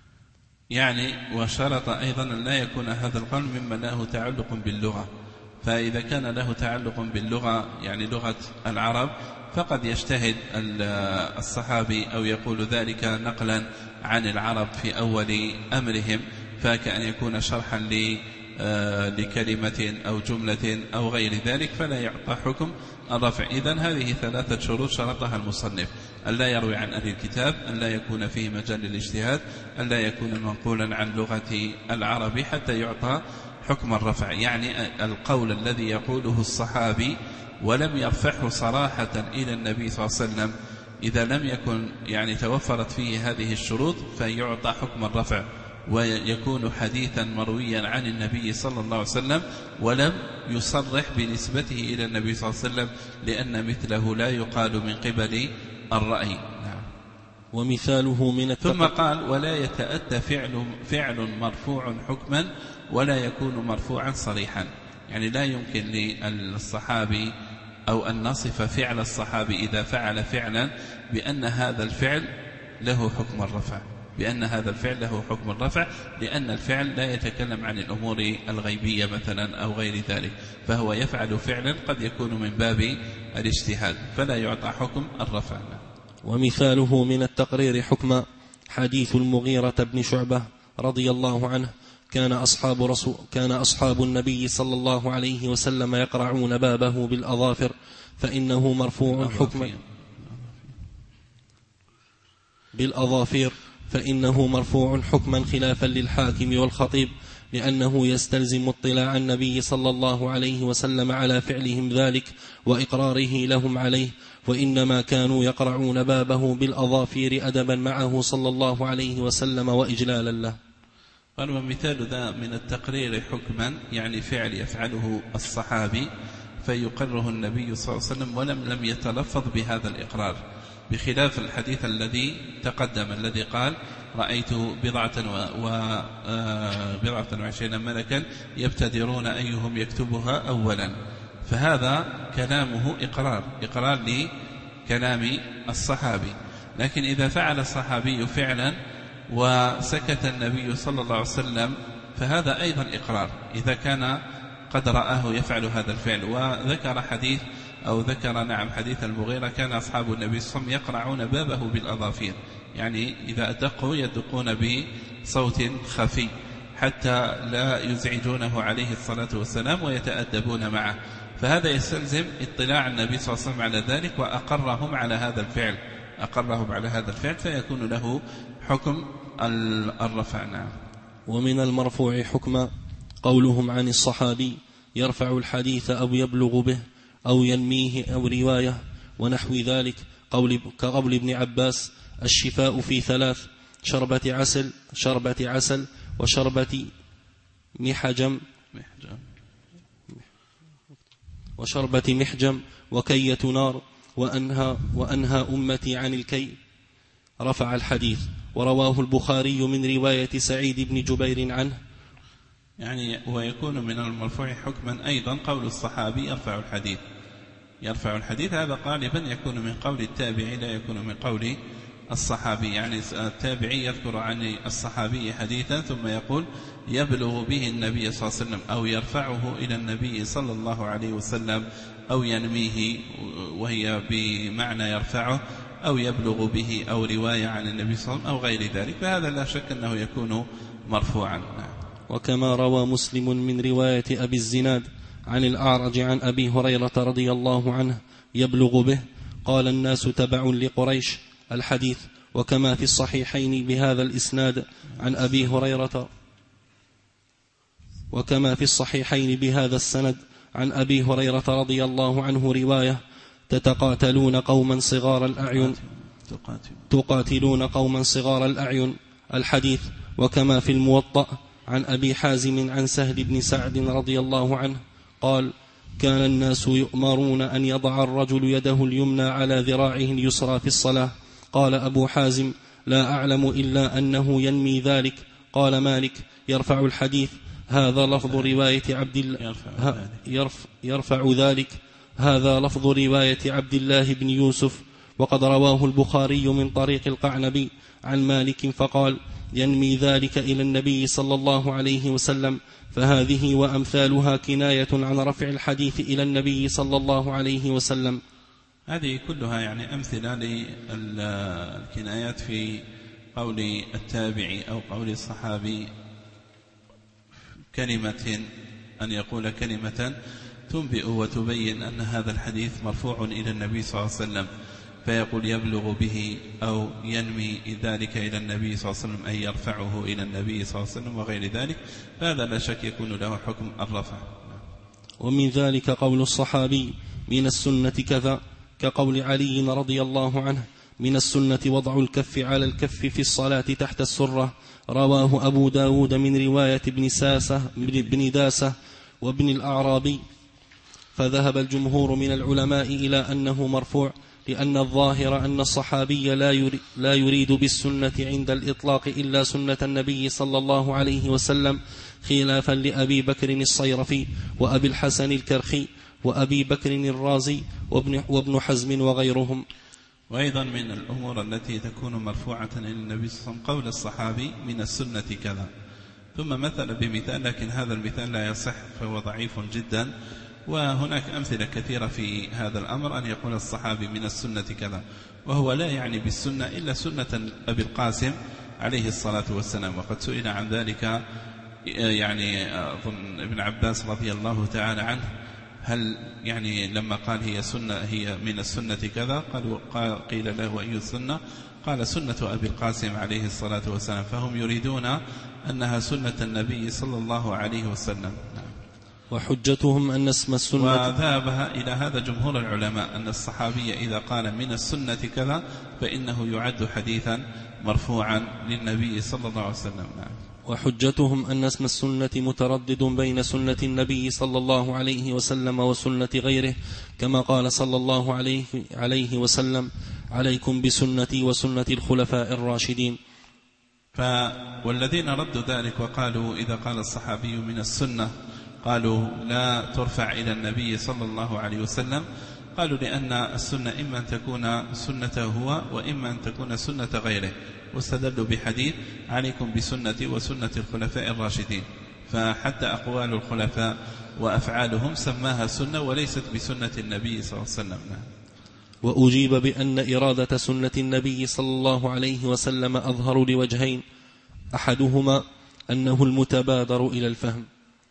يعني وشرط أيضا أن لا يكون هذا القول مما له تعلق باللغة، فإذا كان له تعلق باللغة يعني لغة العرب فقد يجتهد الصحابي أو يقول ذلك نقلا عن العرب في أول أمرهم، فكأن يكون شرحا لكلمة أو جملة أو غير ذلك، فلا يعطى حكم الرفع. إذن هذه ثلاثة شروط شرطها المصنف: أن لا يروي عن أهل الكتاب، أن لا يكون فيه مجال للاجتهاد، أن لا يكون منقولا عن لغة العرب حتى يعطى حكم الرفع. يعني القول الذي يقوله الصحابي ولم يرفعه صراحة إلى النبي صلى الله عليه وسلم إذا لم يكن يعني توفرت فيه هذه الشروط فيعطى حكم الرفع، ويكون حديثا مرويا عن النبي صلى الله عليه وسلم ولم يصرح بنسبته إلى النبي صلى الله عليه وسلم، لأن مثله لا يقال من قبل الرأي. نعم. ومثاله من التق... ثم قال: ولا يتأتى فعل, فعل مرفوع حكما ولا يكون مرفوعا صريحا. يعني لا يمكن للصحابي أو أن نصف فعل الصحابي إذا فعل فعلا بأن هذا الفعل له حكم الرفع، بأن هذا الفعل له حكم الرفع، لأن الفعل لا يتكلم عن الأمور الغيبية مثلا أو غير ذلك، فهو يفعل فعلا قد يكون من باب الاجتهاد فلا يعطى حكم الرفع. ومثاله من التقرير حكم حديث المغيرة بن شعبة رضي الله عنه: كان أصحاب, رسول كان أصحاب النبي صلى الله عليه وسلم يقرعون بابه بالأظافر فإنه مرفوع حكما بالأظافر فإنه مرفوع حكما خلافا للحاكم والخطيب، لأنه يستلزم اطلاع النبي صلى الله عليه وسلم على فعلهم ذلك وإقراره لهم عليه، وإنما كانوا يقرعون بابه بالأظافير أدبا معه صلى الله عليه وسلم وإجلالا له. قال: ومثال ذا من التقرير حكما يعني فعل يفعله الصحابي فيقره النبي صلى الله عليه وسلم ولم لم يتلفظ بهذا الإقرار، بخلاف الحديث الذي تقدم الذي قال: رأيت بضعة وبضعة وعشرين ملكا يبتدرون أيهم يكتبها أولا، فهذا كلامه إقرار إقرار لكلام الصحابي. لكن إذا فعل الصحابي فعلا وسكت النبي صلى الله عليه وسلم فهذا أيضا إقرار إذا كان قد رآه يفعل هذا الفعل. وذكر حديث أو ذكر نعم حديث المغيرة: كان أصحاب النبي صلى الله عليه وسلم يقرعون بابه بالأظافير، يعني إذا أدقوا يدقون بصوت خفي حتى لا يزعجونه عليه الصلاة والسلام ويتأدبون معه، فهذا يستلزم اطلاع النبي صلى الله عليه وسلم على ذلك وأقرهم على هذا الفعل أقرهم على هذا الفعل فيكون له حكم الرفع. نعم. ومن المرفوع حكما قولهم عن الصحابي: يرفع الحديث أو يبلغ به أو ينميه أو رواية ونحو ذلك، قول كقول ابن عباس: الشفاء في ثلاث: شربة عسل شربة عسل وشربة محجم وشربة محجم وكية نار وأنهى, وأنهى أمتي عن الكي. رفع الحديث. ورواه البخاري من رواية سعيد بن جبير عنه. يعني ويكون من المرفوع حكما أيضا قول الصحابي يرفع الحديث يرفع الحديث هذا غالبا يكون من قول التابعي لا يكون من قول الصحابي، يعني التابعي يذكر عن الصحابي حديثا ثم يقول يبلغ به النبي صلى الله عليه وسلم أو يرفعه إلى النبي صلى الله عليه وسلم أو ينميه وهي بمعنى يرفعه أو يبلغ به أو رواية عن النبي صلى الله عليه وسلم أو غير ذلك، فهذا لا شك أنه يكون مرفوعا. وكما روى مسلم من رواية أبي الزناد عن الأعرج عن أبي هريرة رضي الله عنه يبلغ به قال الناس تبع لقريش الحديث. وكما في الصحيحين بهذا الإسناد عن أبي هريرة وكما في الصحيحين بهذا السند عن أبي هريرة رضي الله عنه رواية: تتقاتلون قوما صغار الأعين تقاتلون قوما صغار الأعين الحديث. وكما في الموطأ عن أبي حازم عن سهل بن سعد رضي الله عنه قال: كان الناس يؤمرون أن يضع الرجل يده اليمنى على ذراعه اليسرى في الصلاة. قال أبو حازم: لا أعلم إلا أنه ينمي ذلك. قال مالك: يرفع الحديث. هذا لفظ رواية عبد الله يرفع, يرفع ذلك هذا لفظ رواية عبد الله بن يوسف. وقد رواه البخاري من طريق القعنبي عن مالك فقال: ينمي ذلك إلى النبي صلى الله عليه وسلم. فهذه وأمثالها كناية عن رفع الحديث إلى النبي صلى الله عليه وسلم. هذه كلها يعني أمثلة للكنايات في قول التابعي أو قول الصحابي كلمة، أن يقول كلمة تنبئ وتبين أن هذا الحديث مرفوع إلى النبي صلى الله عليه وسلم، فيقول يبلغ به أو ينمي ذلك إلى النبي صلى الله عليه وسلم أي يرفعه إلى النبي صلى الله عليه وسلم وغير ذلك، فهذا لا شك يكون له حكم الرفع. ومن ذلك قول الصحابي: من السنة كذا، كقول علي رضي الله عنه: من السنة وضع الكف على الكف في الصلاة تحت السرة. رواه أبو داود من رواية ابن ساسة بن داسة وابن الأعرابي. فذهب الجمهور من العلماء إلى أنه مرفوع، لأن الظاهر أن الصحابي لا يريد بالسنة عند الإطلاق إلا سنة النبي صلى الله عليه وسلم، خلافا لأبي بكر الصيرفي وأبي الحسن الكرخي وأبي بكر الرازي وابن, وابن حزم وغيرهم. وأيضا من الأمور التي تكون مرفوعة إلى النبي صلى الله عليه وسلم قول الصحابي من السنة كذا، ثم مثل بمثال، لكن هذا المثال لا يصح فهو ضعيف جدا. وهناك أمثلة كثيرة في هذا الأمر، أن يقول الصحابي من السنة كذا، وهو لا يعني بالسنة إلا سنة أبي القاسم عليه الصلاة والسلام. وقد سئل عن ذلك يعني أظن ابن عباس رضي الله تعالى عنه، هل يعني لما قال هي سنة هي من السنة كذا، قال قيل له وأي السنة؟ قال سنة أبي القاسم عليه الصلاة والسلام. فهم يريدون أنها سنة النبي صلى الله عليه وسلم. وحجتهم أن اسم السنة، وذهب إلى هذا جمهور العلماء، أن الصحابي إذا قال من السنة كذا فإنه يعد حديثا مرفوعا للنبي صلى الله عليه وسلم. وحجتهم أن اسم السنة متردد بين سنة النبي صلى الله عليه وسلم وسنة غيره، كما قال صلى الله عليه, عليه وسلم: عليكم بسنتي وسنة الخلفاء الراشدين. ف والذين ردوا ذلك وقالوا إذا قال الصحابي من السنة قالوا لا ترفع إلى النبي صلى الله عليه وسلم، قالوا لأن السنة إما أن تكون سنته هو وإما أن تكون سنة غيره، واستدلوا بحديث عليكم بسنتي وسنة الخلفاء الراشدين، فحتى أقوال الخلفاء وأفعالهم سماها سنة وليست بسنة النبي صلى الله عليه وسلم. وأجيب بأن إرادة سنة النبي صلى الله عليه وسلم أظهر لوجهين: أحدهما أنه المتبادر إلى الفهم،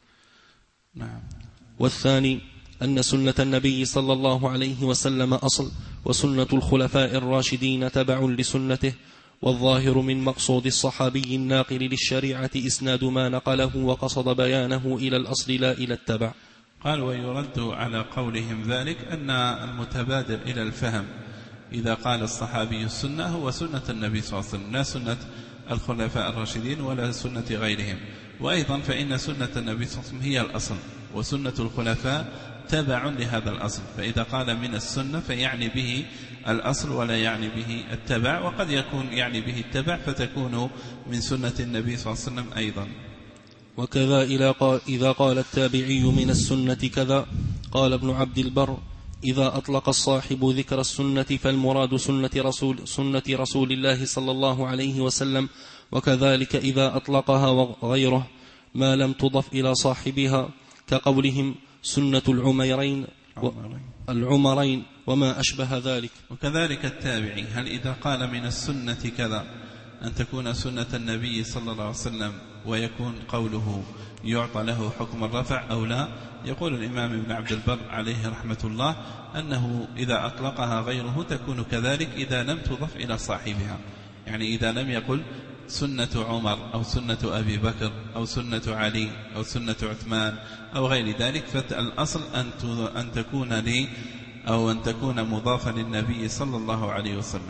نعم. والثاني أن سنة النبي صلى الله عليه وسلم أصل، وسنة الخلفاء الراشدين تبع لسنته. والظاهر من مقصود الصحابي الناقل للشريعة إسناد ما نقله وقصد بيانه إلى الأصل لا إلى التبع. قال ويرد على قولهم ذلك أن المتبادر إلى الفهم إذا قال الصحابي السنة هو سنة النبي صلى الله عليه وسلم، لا سنة الخلفاء الراشدين ولا سنة غيرهم. وأيضا فإن سنة النبي صلى الله عليه وسلم هي الأصل، وسنة الخلفاء تبع لهذا الأصل، فإذا قال من السنة فيعني به الأصل ولا يعني به التبع، وقد يكون يعني به التبع فتكون من سنة النبي صلى الله عليه وسلم أيضا. وكذا إذا قال التابعي من السنة كذا، قال ابن عبد البر: إذا أطلق الصاحب ذكر السنة فالمراد سنة رسول, سنة رسول الله صلى الله عليه وسلم، وكذلك إذا أطلقها وغيره ما لم تضف إلى صاحبها، كقولهم سنة العميرين العمرين وما أشبه ذلك. وكذلك التابعي، هل إذا قال من السنة كذا أن تكون سنة النبي صلى الله عليه وسلم ويكون قوله يعطى له حكم الرفع أو لا؟ يقول الإمام ابن عبد البر عليه رحمة الله أنه إذا أطلقها غيره تكون كذلك إذا لم تضف إلى صاحبها، يعني إذا لم يقل سنة عمر أو سنة أبي بكر أو سنة علي أو سنة عثمان أو غير ذلك، فالأصل أن تكون لي أو أن تكون مضافة للنبي صلى الله عليه وسلم.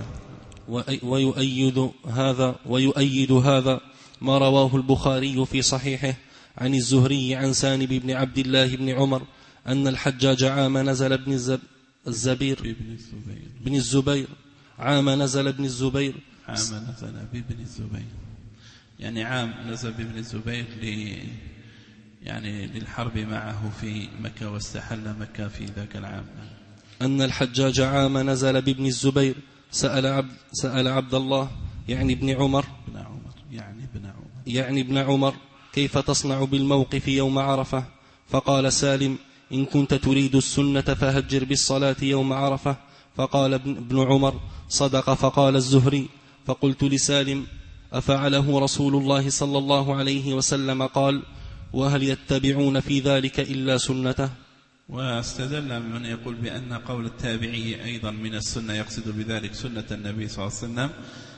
ويؤيد هذا ويؤيد هذا ما رواه البخاري في صحيحه عن الزهري عن سالم بن عبد الله بن عمر أن الحجاج عام نزل ابن الزبير بن الزبير عام نزل ابن الزبير عام نزل بابن الزبير يعني عام نزل بابن الزبير ل يعني للحرب معه في مكة، واستحل مكة في ذاك العام. أن الحجاج عام نزل بابن الزبير سأل عبد سأل عبد الله يعني ابن عمر ابن عمر يعني ابن عمر يعني ابن عمر كيف تصنع بالموقف يوم عرفة؟ فقال سالم: إن كنت تريد السنة فهجر بالصلاة يوم عرفة. فقال ابن عمر: صدق. فقال الزهري: فقلت لسالم: أفعله رسول الله صلى الله عليه وسلم؟ قال: وهل يتبعون في ذلك إلا سنته؟ واستدل من يقول بأن قول التابعي أيضا من السنة يقصد بذلك سنة النبي صلى الله عليه وسلم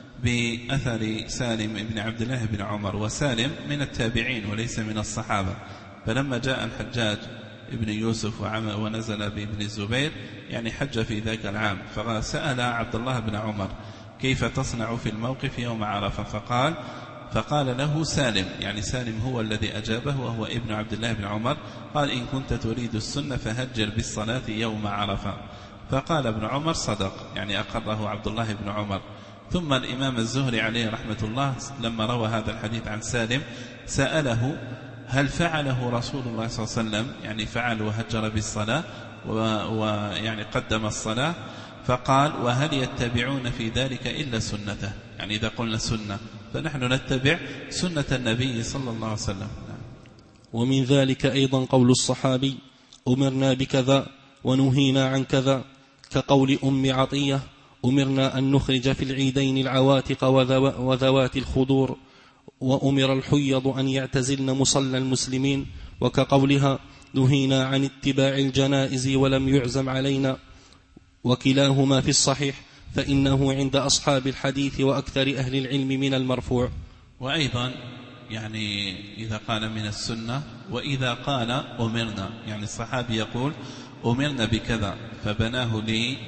بأثر سالم بن عبد الله بن عمر، وسالم من التابعين وليس من الصحابة. فلما جاء الحجاج ابن يوسف ونزل بابن الزبير يعني حج في ذاك العام، فسأل عبد الله بن عمر: كيف تصنع في الموقف يوم عرفة؟ فقال فقال له سالم، يعني سالم هو الذي أجابه وهو ابن عبد الله بن عمر، قال: إن كنت تريد السنة فهجر بالصلاة يوم عرفة. فقال ابن عمر: صدق، يعني أقره عبد الله بن عمر. ثم الإمام الزهري عليه رحمة الله لما روى هذا الحديث عن سالم سأله: هل فعله رسول الله صلى الله عليه وسلم، يعني فعل وهجر بالصلاة؟ ويعني قدم الصلاة، فقال وهل يتبعون في ذلك إلا سنته؟ يعني إذا قلنا سنة فنحن نتبع سنة النبي صلى الله عليه وسلم. ومن ذلك أيضا قول الصحابي أمرنا بكذا ونهينا عن كذا، كقول أم عطية أمرنا أن نخرج في العيدين العواتق وذوات الخدور، وأمر الحيض أن يعتزلن مصلى المسلمين، وكقولها نهينا عن اتباع الجنائز ولم يعزم علينا. وكلاهما في الصحيح، فإنه عند أصحاب الحديث وأكثر أهل العلم من المرفوع. وأيضا يعني إذا قال من السنة، وإذا قال أمرنا، يعني الصحابي يقول أمرنا بكذا فبناه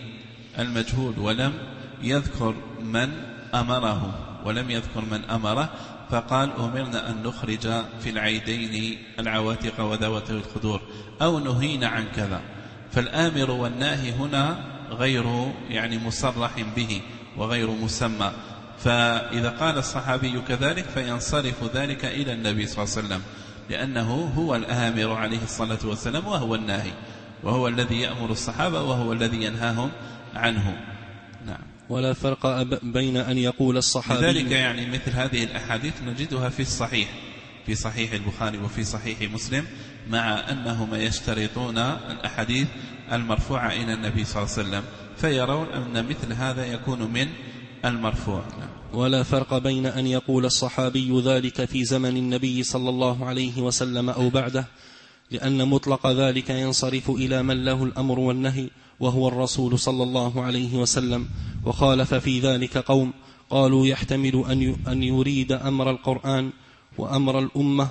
للمجهول ولم يذكر من أمره ولم يذكر من أمره، فقال أمرنا أن نخرج في العيدين العواتق وذوات الخدور، أو نهينا عن كذا. فالآمر والناهي هنا غير يعني مصرح به وغير مسمى، فإذا قال الصحابي كذلك فينصرف ذلك إلى النبي صلى الله عليه وسلم، لأنه هو الآمر عليه الصلاة والسلام وهو الناهي، وهو الذي يأمر الصحابة وهو الذي ينهاهم عنه. نعم. ولا فرق بين أن يقول الصحابي، لذلك يعني مثل هذه الأحاديث نجدها في الصحيح، في صحيح البخاري وفي صحيح مسلم، مع أنهما يشترطون الأحاديث المرفوعة إلى النبي صلى الله عليه وسلم، فيرون أن مثل هذا يكون من المرفوع. ولا فرق بين أن يقول الصحابي ذلك في زمن النبي صلى الله عليه وسلم أو بعده، لأن مطلق ذلك ينصرف إلى من له الأمر والنهي وهو الرسول صلى الله عليه وسلم. وخالف في ذلك قوم قالوا يحتمل أن يريد أمر القرآن وأمر الأمة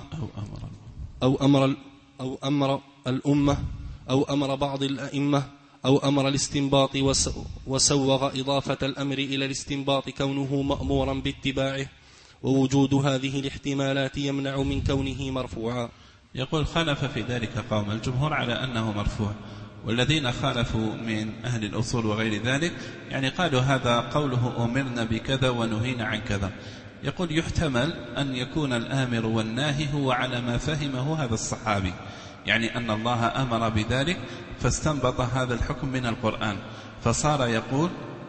أو أمر, أو أمر الأمة أو أمر بعض الأئمة أو أمر الاستنباط، وسوغ إضافة الأمر إلى الاستنباط كونه مأمورا باتباعه، ووجود هذه الاحتمالات يمنع من كونه مرفوعا. يقول خالف في ذلك قوم، الجمهور على أنه مرفوع، والذين خالفوا من أهل الأصول وغير ذلك يعني قالوا هذا قوله أمرنا بكذا ونهينا عن كذا. يقول يحتمل أن يكون الآمر والناهي هو على ما فهمه هذا الصحابي، يعني أن الله أمر بذلك فاستنبط هذا الحكم من القرآن، فصار يقول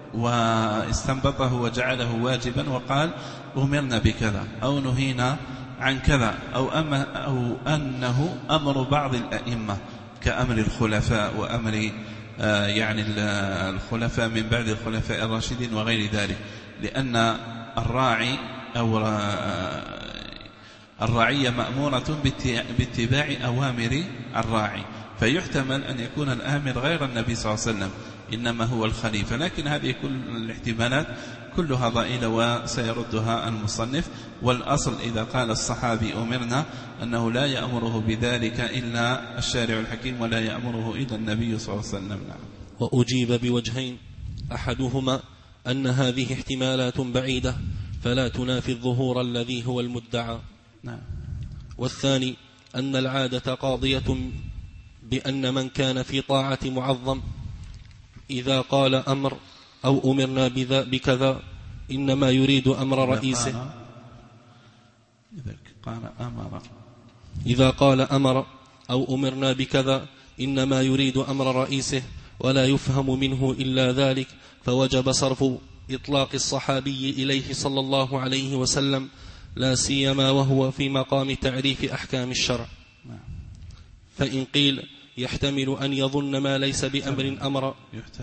واستنبطه وجعله واجبا وقال أمرنا بكذا أو نهينا عن كذا، أو, أما أو أنه أمر بعض الأئمة كأمر الخلفاء وأمر آه يعني الخلفاء من بعد الخلفاء الراشدين وغير ذلك، لأن الراعي أو الرعية مأمورة باتباع أوامر الراعي، فيحتمل أن يكون الآمر غير النبي صلى الله عليه وسلم، إنما هو الخليفة. لكن هذه كل الاحتمالات كلها ضئيلة وسيردها المصنف. والأصل إذا قال الصحابي أمرنا أنه لا يأمره بذلك إلا الشارع الحكيم ولا يأمره إلا النبي صلى الله عليه وسلم. نعم. وأجيب بوجهين، أحدهما أن هذه احتمالات بعيدة فلا تنافي الظهور الذي هو المدعى. نعم. والثاني أن العادة قاضية بأن من كان في طاعة معظم إذا قال أمر أو أمرنا بكذا إنما يريد أمر رئيسه. إذا قال أمر إذا قال أمر أو أمرنا بكذا إنما يريد أمر رئيسه ولا يفهم منه إلا ذلك، فوجب صرف إطلاق الصحابي إليه صلى الله عليه وسلم، لا سيما وهو في مقام تعريف أحكام الشرع. فإن قيل يحتمل أن يظن ما ليس بأمر أمر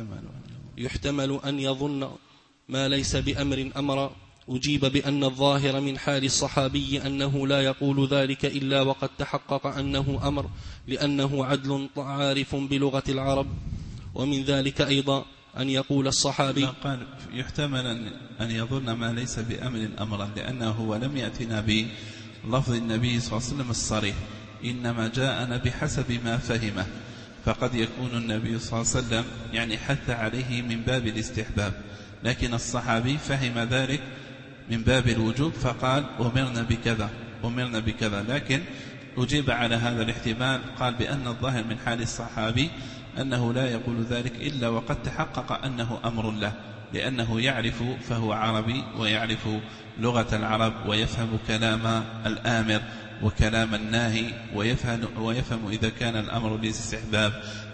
يحتمل أن يظن ما ليس بأمر أمر أجيب بأن الظاهر من حال الصحابي أنه لا يقول ذلك إلا وقد تحقق أنه أمر، لأنه عدل عارف بلغة العرب. ومن ذلك أيضا أن يقول الصحابي قال يحتمل أن يظن ما ليس بأمر أمرا، لأنه هو لم يأتنا بلفظ النبي صلى الله عليه وسلم الصريح، إنما جاءنا بحسب ما فهمه، فقد يكون النبي صلى الله عليه وسلم يعني حث عليه من باب الاستحباب، لكن الصحابي فهم ذلك من باب الوجوب فقال أمرنا بكذا أمرنا بكذا. لكن أجيب على هذا الاحتمال قال بأن الظاهر من حال الصحابي أنه لا يقول ذلك إلا وقد تحقق أنه أمر له، لأنه يعرف فهو عربي ويعرف لغة العرب ويفهم كلام الآمر وكلام الناهي، ويفهم, ويفهم إذا كان الأمر للاستحباب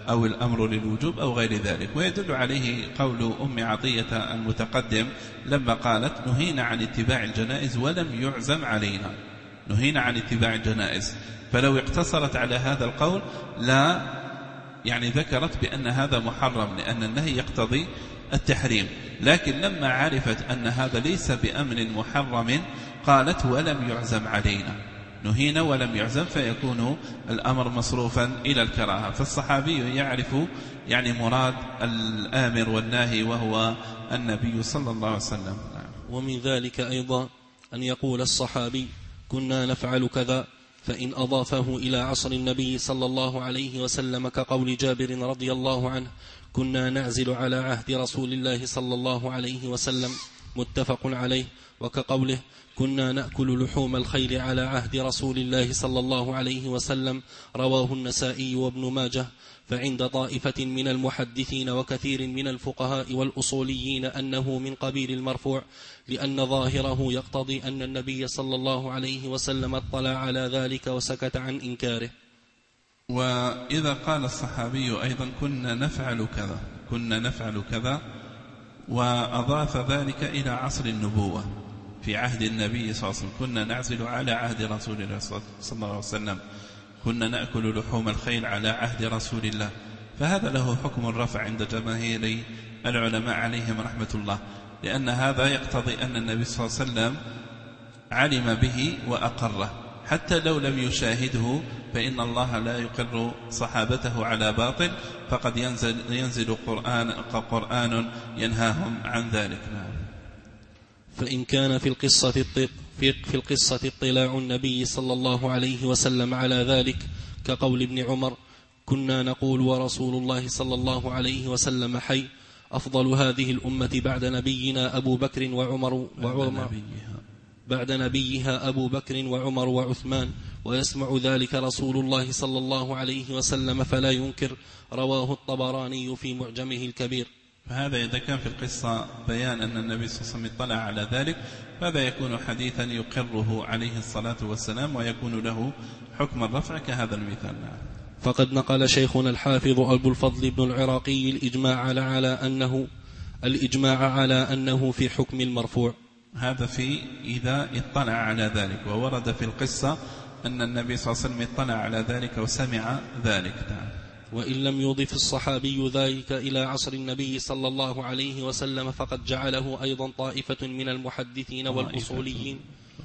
أو الأمر للوجوب أو غير ذلك. ويدل عليه قول أم عطية المتقدم لما قالت نهينا عن اتباع الجنائز ولم يعزم علينا، نهينا عن اتباع الجنائز. فلو اقتصرت على هذا القول لا يعني ذكرت بأن هذا محرم، لأن النهي يقتضي التحريم. لكن لما عرفت أن هذا ليس بأمر محرم قالت ولم يعزم علينا، نهينا ولم يعزم، فيكون الأمر مصروفا إلى الكراهة. فالصحابي يعرف يعني مراد الآمر والناهي وهو النبي صلى الله عليه وسلم. ومن ذلك أيضا أن يقول الصحابي كنا نفعل كذا، فإن أضافه إلى عصر النبي صلى الله عليه وسلم كقول جابر رضي الله عنه كنا نعزل على عهد رسول الله صلى الله عليه وسلم متفق عليه، وكقوله كنا نأكل لحوم الخيل على عهد رسول الله صلى الله عليه وسلم رواه النسائي وابن ماجه. فعند طائفة من المحدثين وكثير من الفقهاء والأصوليين أنه من قبيل المرفوع، لأن ظاهره يقتضي أن النبي صلى الله عليه وسلم اطلع على ذلك وسكت عن إنكاره. وإذا قال الصحابي أيضا كنا نفعل كذا، كنا نفعل كذا، وأضاف ذلك إلى عصر النبوة في عهد النبي صلى الله عليه وسلم، كنا نعزل على عهد رسول الله صلى الله عليه وسلم، كنا نأكل لحوم الخيل على عهد رسول الله، فهذا له حكم الرفع عند جماهير العلماء عليهم رحمة الله، لأن هذا يقتضي أن النبي صلى الله عليه وسلم علم به وأقره، حتى لو لم يشاهده فإن الله لا يقر صحابته على باطل، فقد ينزل, ينزل قرآن, قرآن ينهاهم عن ذلك. فإن كان في القصة في في القصة اطلاع النبي صلى الله عليه وسلم على ذلك كقول ابن عمر كنا نقول ورسول الله صلى الله عليه وسلم حي، أفضل هذه الأمة بعد نبينا أبو بكر وعمر وعمر بعد نبيها أبو بكر وعمر وعثمان، ويسمع ذلك رسول الله صلى الله عليه وسلم فلا ينكر، رواه الطبراني في معجمه الكبير. فهذا إذا كان في القصة بيان أن النبي صلى الله عليه وسلم اطلع على ذلك، فهذا يكون حديثا يقره عليه الصلاة والسلام ويكون له حكم الرفع كهذا المثال. فقد نقل شيخنا الحافظ أبو الفضل بن العراقي الإجماع على, على أنه الإجماع على أنه في حكم المرفوع. هذا في إذا اطلع على ذلك، وورد في القصة أن النبي صلى الله عليه وسلم اطلع على ذلك وسمع ذلك. وإن لم يضف الصحابي ذلك إلى عصر النبي صلى الله عليه وسلم فقد جعله أيضا طائفة من المحدثين والأصوليين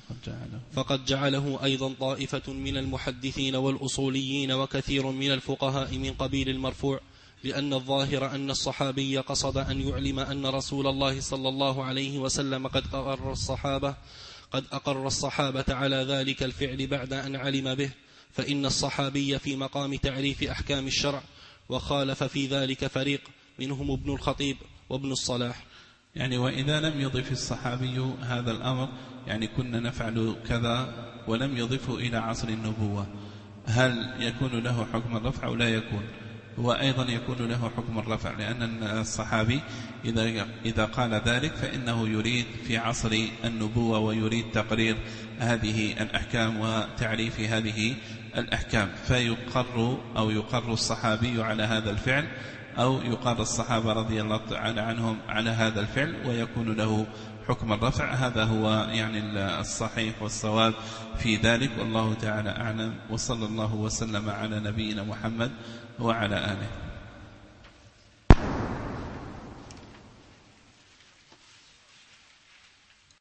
فقد جعله أيضا طائفة من المحدثين والأصوليين وكثير من الفقهاء من قبيل المرفوع، لأن الظاهر أن الصحابي قصد أن يعلم أن رسول الله صلى الله عليه وسلم قد أقر الصحابة قد أقر الصحابة على ذلك الفعل بعد أن علم به، فإن الصحابي في مقام تعريف أحكام الشرع، وخالف في ذلك فريق منهم ابن الخطيب وابن الصلاح. يعني وإذا لم يضف الصحابي هذا الأمر، يعني كنا نفعل كذا ولم يضفه إلى عصر النبوة، هل يكون له حكم الرفع أو لا يكون؟ هو أيضا يكون له حكم الرفع، لأن الصحابي إذا, إذا قال ذلك فإنه يريد في عصر النبوة ويريد تقرير هذه الأحكام وتعريف هذه الأحكام، فيقر أو يقر الصحابي على هذا الفعل، أو يقر الصحابة رضي الله تعالى عنهم على هذا الفعل ويكون له حكم الرفع. هذا هو يعني الصحيح والصواب في ذلك، والله تعالى أعلم، وصلى الله وسلم على نبينا محمد وعلى آله.